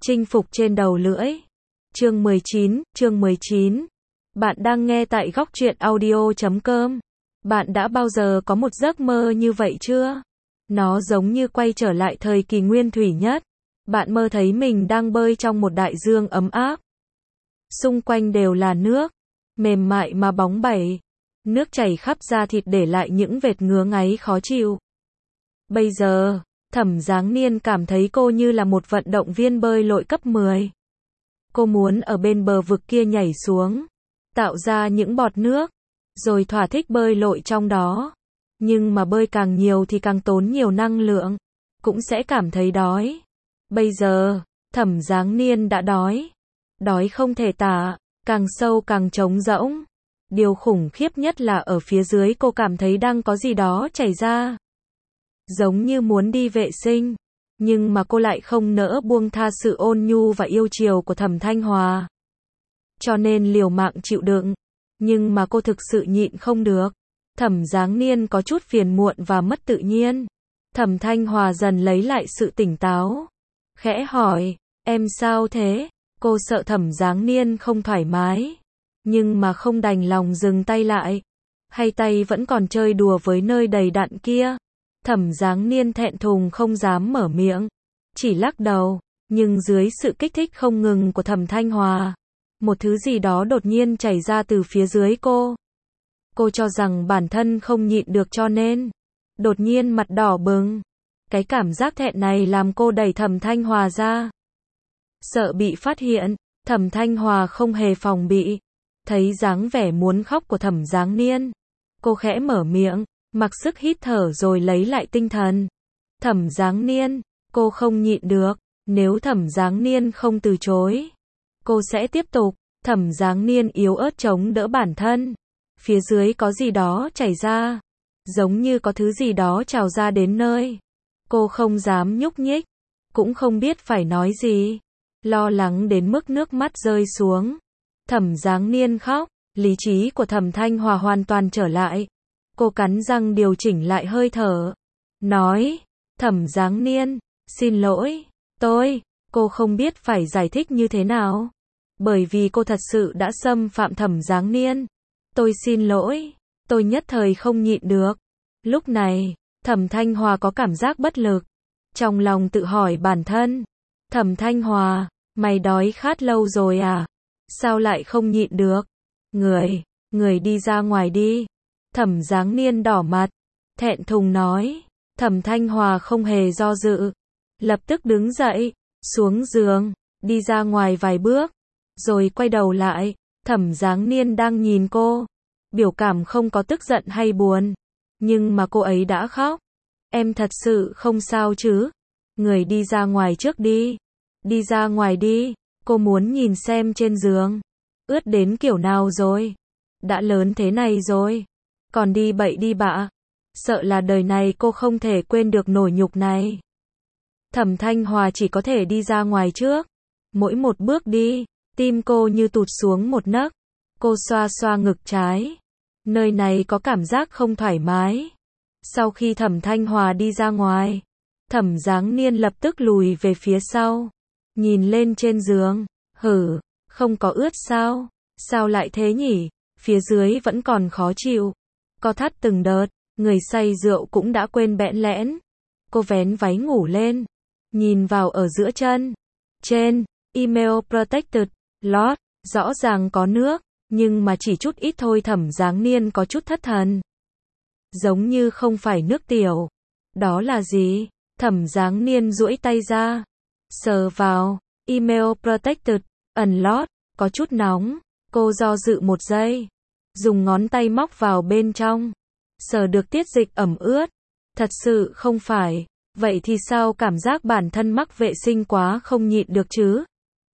Chinh phục trên đầu lưỡi. Chương 19. Bạn đang nghe tại góc truyện audio.com. Bạn đã bao giờ có một giấc mơ như vậy chưa? Nó giống như quay trở lại thời kỳ nguyên thủy nhất. Bạn mơ thấy mình đang bơi trong một đại dương ấm áp. Xung quanh đều là nước, mềm mại mà bóng bẩy. Nước chảy khắp da thịt để lại những vệt ngứa ngáy khó chịu. Bây giờ, Thẩm Giáng Niên cảm thấy cô như là một vận động viên bơi lội cấp 10. Cô muốn ở bên bờ vực kia nhảy xuống, tạo ra những bọt nước, rồi thỏa thích bơi lội trong đó. Nhưng mà bơi càng nhiều thì càng tốn nhiều năng lượng, cũng sẽ cảm thấy đói. Bây giờ, Thẩm Giáng Niên đã đói. Đói không thể tả, càng sâu càng trống rỗng. Điều khủng khiếp nhất là ở phía dưới cô cảm thấy đang có gì đó chảy ra. Giống như muốn đi vệ sinh, nhưng mà cô lại không nỡ buông tha sự ôn nhu và yêu chiều của Thẩm Thanh Hòa. Cho nên liều mạng chịu đựng, nhưng mà cô thực sự nhịn không được. Thẩm Giáng Niên có chút phiền muộn và mất tự nhiên. Thẩm Thanh Hòa dần lấy lại sự tỉnh táo, khẽ hỏi, em sao thế? Cô sợ Thẩm Giáng Niên không thoải mái, nhưng mà không đành lòng dừng tay lại. Hay tay vẫn còn chơi đùa với nơi đầy đặn kia? Thẩm Giáng Niên thẹn thùng không dám mở miệng, chỉ lắc đầu. Nhưng dưới sự kích thích không ngừng của Thẩm Thanh Hòa, một thứ gì đó đột nhiên chảy ra từ phía dưới cô. Cô cho rằng bản thân không nhịn được cho nên đột nhiên mặt đỏ bừng. Cái cảm giác thẹn này làm cô đẩy Thẩm Thanh Hòa ra. Sợ bị phát hiện, Thẩm Thanh Hòa không hề phòng bị. Thấy dáng vẻ muốn khóc của Thẩm Giáng Niên, cô khẽ mở miệng, mặc sức hít thở rồi lấy lại tinh thần. Thẩm Giáng Niên, cô không nhịn được. Nếu Thẩm Giáng Niên không từ chối, cô sẽ tiếp tục. Thẩm Giáng Niên yếu ớt chống đỡ bản thân. Phía dưới có gì đó chảy ra, giống như có thứ gì đó trào ra đến nơi. Cô không dám nhúc nhích, cũng không biết phải nói gì. Lo lắng đến mức nước mắt rơi xuống. Thẩm Giáng Niên khóc, lý trí của Thẩm Thanh Hòa hoàn toàn trở lại. Cô cắn răng điều chỉnh lại hơi thở, nói, Thẩm Giáng Niên, xin lỗi, cô không biết phải giải thích như thế nào. Bởi vì cô thật sự đã xâm phạm Thẩm Giáng Niên. Tôi xin lỗi, tôi nhất thời không nhịn được. Lúc này, Thẩm Thanh Hòa có cảm giác bất lực. Trong lòng tự hỏi bản thân, Thẩm Thanh Hòa, mày đói khát lâu rồi à? Sao lại không nhịn được? Người đi ra ngoài đi. Thẩm Giáng Niên đỏ mặt, thẹn thùng nói. Thẩm Thanh Hòa không hề do dự, lập tức đứng dậy, xuống giường, đi ra ngoài vài bước, rồi quay đầu lại. Thẩm Giáng Niên đang nhìn cô, biểu cảm không có tức giận hay buồn, nhưng mà cô ấy đã khóc. Em thật sự không sao chứ? Người đi ra ngoài trước đi. Đi ra ngoài đi, cô muốn nhìn xem trên giường ướt đến kiểu nào rồi. Đã lớn thế này rồi, còn đi bậy đi bạ. Sợ là đời này cô không thể quên được nổi nhục này. Thẩm Thanh Hòa chỉ có thể đi ra ngoài trước. Mỗi một bước đi, tim cô như tụt xuống một nấc. Cô xoa xoa ngực trái. Nơi này có cảm giác không thoải mái. Sau khi Thẩm Thanh Hòa đi ra ngoài, Thẩm Giáng Niên lập tức lùi về phía sau. Nhìn lên trên giường, không có ướt sao? Sao lại thế nhỉ? Phía dưới vẫn còn khó chịu. Co thắt từng đợt, người say rượu cũng đã quên bẽn lẽn. Cô vén váy ngủ lên, nhìn vào ở giữa chân. Trên, email protected, lot, rõ ràng có nước, nhưng mà chỉ chút ít thôi. Thẩm Giáng Niên có chút thất thần. Giống như không phải nước tiểu. Đó là gì? Thẩm Giáng Niên duỗi tay ra, sờ vào, email protected, unlocked, có chút nóng. Cô do dự một giây, dùng ngón tay móc vào bên trong, sờ được tiết dịch ẩm ướt. Thật sự không phải. Vậy thì sao cảm giác bản thân mắc vệ sinh quá không nhịn được chứ?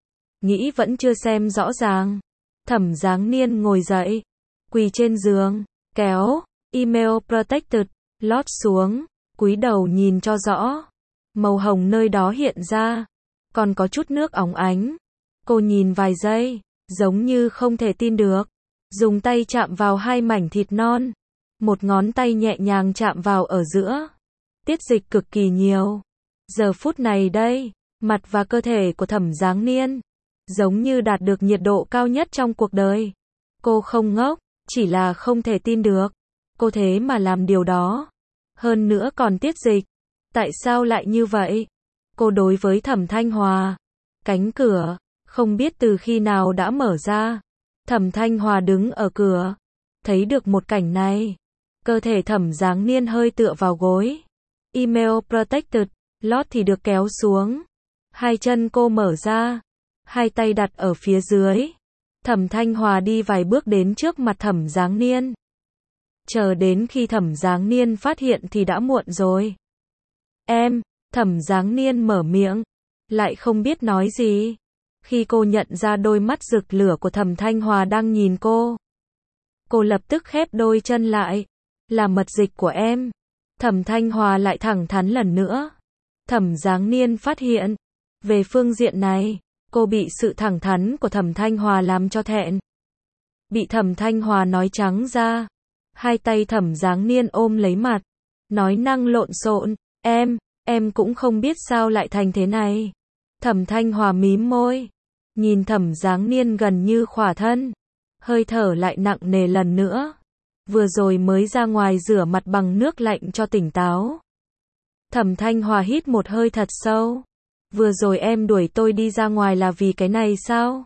Nghĩ vẫn chưa xem rõ ràng. Thẩm Giáng Niên ngồi dậy, quỳ trên giường, kéo email protected lót xuống, cúi đầu nhìn cho rõ. Màu hồng nơi đó hiện ra, còn có chút nước óng ánh. Cô nhìn vài giây, giống như không thể tin được. Dùng tay chạm vào hai mảnh thịt non. Một ngón tay nhẹ nhàng chạm vào ở giữa. Tiết dịch cực kỳ nhiều. Giờ phút này đây, Mặt và cơ thể của Thẩm Giáng Niên giống như đạt được nhiệt độ cao nhất trong cuộc đời. Cô không ngốc, chỉ là không thể tin được. Cô thế mà làm điều đó. Hơn nữa còn tiết dịch. Tại sao lại như vậy? Cô đối với Thẩm Thanh Hòa. Cánh cửa, không biết từ khi nào đã mở ra. Thẩm Thanh Hòa đứng ở cửa. Thấy được một cảnh này. Cơ thể Thẩm Giáng Niên hơi tựa vào gối. Email protected, lót thì được kéo xuống. Hai chân cô mở ra. Hai tay đặt ở phía dưới. Thẩm Thanh Hòa đi vài bước đến trước mặt Thẩm Giáng Niên. Chờ đến khi Thẩm Giáng Niên phát hiện thì đã muộn rồi. Em, Thẩm Giáng Niên mở miệng. Lại không biết nói gì. Khi cô nhận ra đôi mắt rực lửa của Thẩm Thanh Hòa đang nhìn cô. Cô lập tức khép đôi chân lại. Là mật dịch của em. Thẩm Thanh Hòa lại thẳng thắn lần nữa. Thẩm Giáng Niên phát hiện. Về phương diện này, cô bị sự thẳng thắn của Thẩm Thanh Hòa làm cho thẹn. Bị Thẩm Thanh Hòa nói trắng ra. Hai tay Thẩm Giáng Niên ôm lấy mặt. Nói năng lộn xộn. Em cũng không biết sao lại thành thế này. Thẩm Thanh Hòa mím môi. Nhìn Thẩm Giáng Niên gần như khỏa thân. Hơi thở lại nặng nề lần nữa. Vừa rồi mới ra ngoài rửa mặt bằng nước lạnh cho tỉnh táo. Thẩm Thanh Hòa hít một hơi thật sâu. Vừa rồi em đuổi tôi đi ra ngoài là vì cái này sao?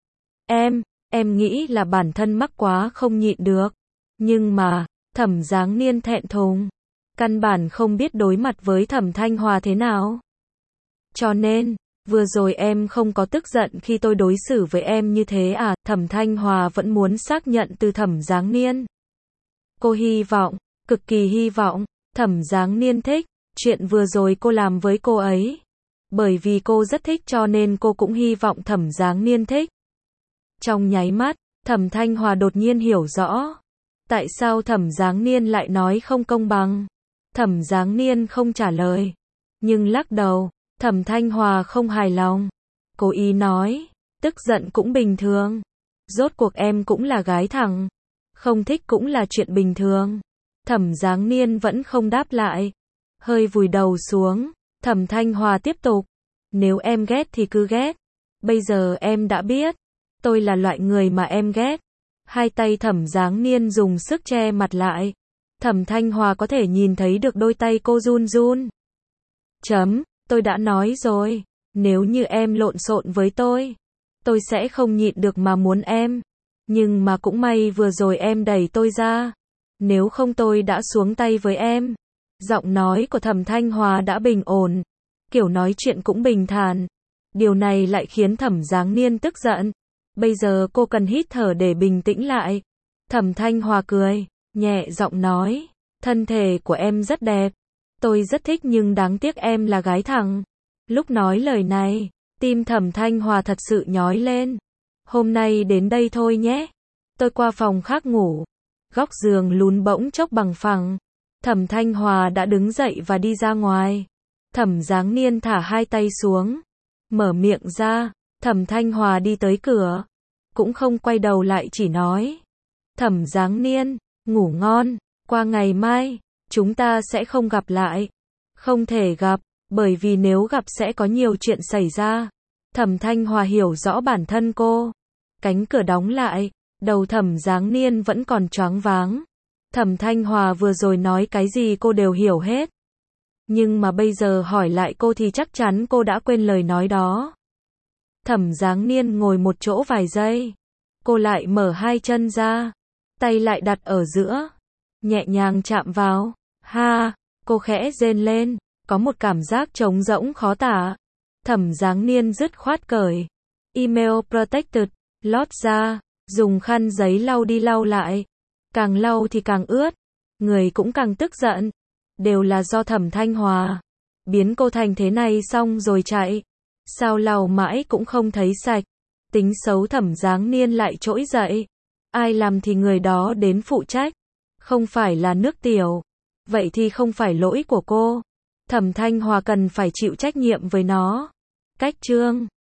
Em nghĩ là bản thân mắc quá không nhịn được. Nhưng mà, Thẩm Giáng Niên thẹn thùng. Căn bản không biết đối mặt với Thẩm Thanh Hòa thế nào. Cho nên, vừa rồi em không có tức giận khi tôi đối xử với em như thế à? Thẩm Thanh Hòa vẫn muốn xác nhận từ Thẩm Giáng Niên. Cô hy vọng, cực kỳ hy vọng, Thẩm Giáng Niên thích chuyện vừa rồi cô làm với cô ấy. Bởi vì cô rất thích cho nên cô cũng hy vọng Thẩm Giáng Niên thích. Trong nháy mắt, Thẩm Thanh Hòa đột nhiên hiểu rõ. Tại sao Thẩm Giáng Niên lại nói không công bằng? Thẩm Giáng Niên không trả lời. Nhưng lắc đầu, Thẩm Thanh Hòa không hài lòng. Cố ý nói, tức giận cũng bình thường. Rốt cuộc em cũng là gái thẳng. Không thích cũng là chuyện bình thường. Thẩm Giáng Niên vẫn không đáp lại. Hơi vùi đầu xuống. Thẩm Thanh Hòa tiếp tục. Nếu em ghét thì cứ ghét. Bây giờ em đã biết. Tôi là loại người mà em ghét. Hai tay Thẩm Giáng Niên dùng sức che mặt lại. Thẩm Thanh Hòa có thể nhìn thấy được đôi tay cô run run. Tôi đã nói rồi. Nếu như em lộn xộn với tôi sẽ không nhịn được mà muốn em. Nhưng mà cũng may vừa rồi em đẩy tôi ra. Nếu không tôi đã xuống tay với em. Giọng nói của Thẩm Thanh Hòa đã bình ổn. Kiểu nói chuyện cũng bình thản. Điều này lại khiến Thẩm Giáng Niên tức giận. Bây giờ cô cần hít thở để bình tĩnh lại. Thẩm Thanh Hòa cười, nhẹ giọng nói. Thân thể của em rất đẹp. Tôi rất thích nhưng đáng tiếc em là gái thẳng. Lúc nói lời này, tim Thẩm Thanh Hòa thật sự nhói lên. Hôm nay đến đây thôi nhé. Tôi qua phòng khác ngủ. Góc giường lún bỗng chốc bằng phẳng. Thẩm Thanh Hòa đã đứng dậy và đi ra ngoài. Thẩm Giáng Niên thả hai tay xuống. Mở miệng ra. Thẩm Thanh Hòa đi tới cửa. Cũng không quay đầu lại chỉ nói. Thẩm Giáng Niên, ngủ ngon. Qua ngày mai, chúng ta sẽ không gặp lại. Không thể gặp, bởi vì nếu gặp sẽ có nhiều chuyện xảy ra. Thẩm Thanh Hòa hiểu rõ bản thân cô. Cánh cửa đóng lại. Đầu Thẩm Giáng Niên vẫn còn choáng váng. Thẩm Thanh Hòa vừa rồi nói cái gì cô đều hiểu hết. Nhưng mà bây giờ hỏi lại cô thì chắc chắn cô đã quên lời nói đó. Thẩm Giáng Niên ngồi một chỗ vài giây. Cô lại mở hai chân ra. Tay lại đặt ở giữa. Nhẹ nhàng chạm vào. Ha, cô khẽ rên lên. Có một cảm giác trống rỗng khó tả. Thẩm Giáng Niên dứt khoát cởi email protected, lót ra. Dùng khăn giấy lau đi lau lại. Càng lau thì càng ướt. Người cũng càng tức giận. Đều là do Thẩm Thanh Hòa. Biến cô thành thế này xong rồi chạy. Sao lau mãi cũng không thấy sạch. Tính xấu Thẩm Giáng Niên lại trỗi dậy. Ai làm thì người đó đến phụ trách. Không phải là nước tiểu. Vậy thì không phải lỗi của cô. Thẩm Thanh Hòa cần phải chịu trách nhiệm với nó. Cách chương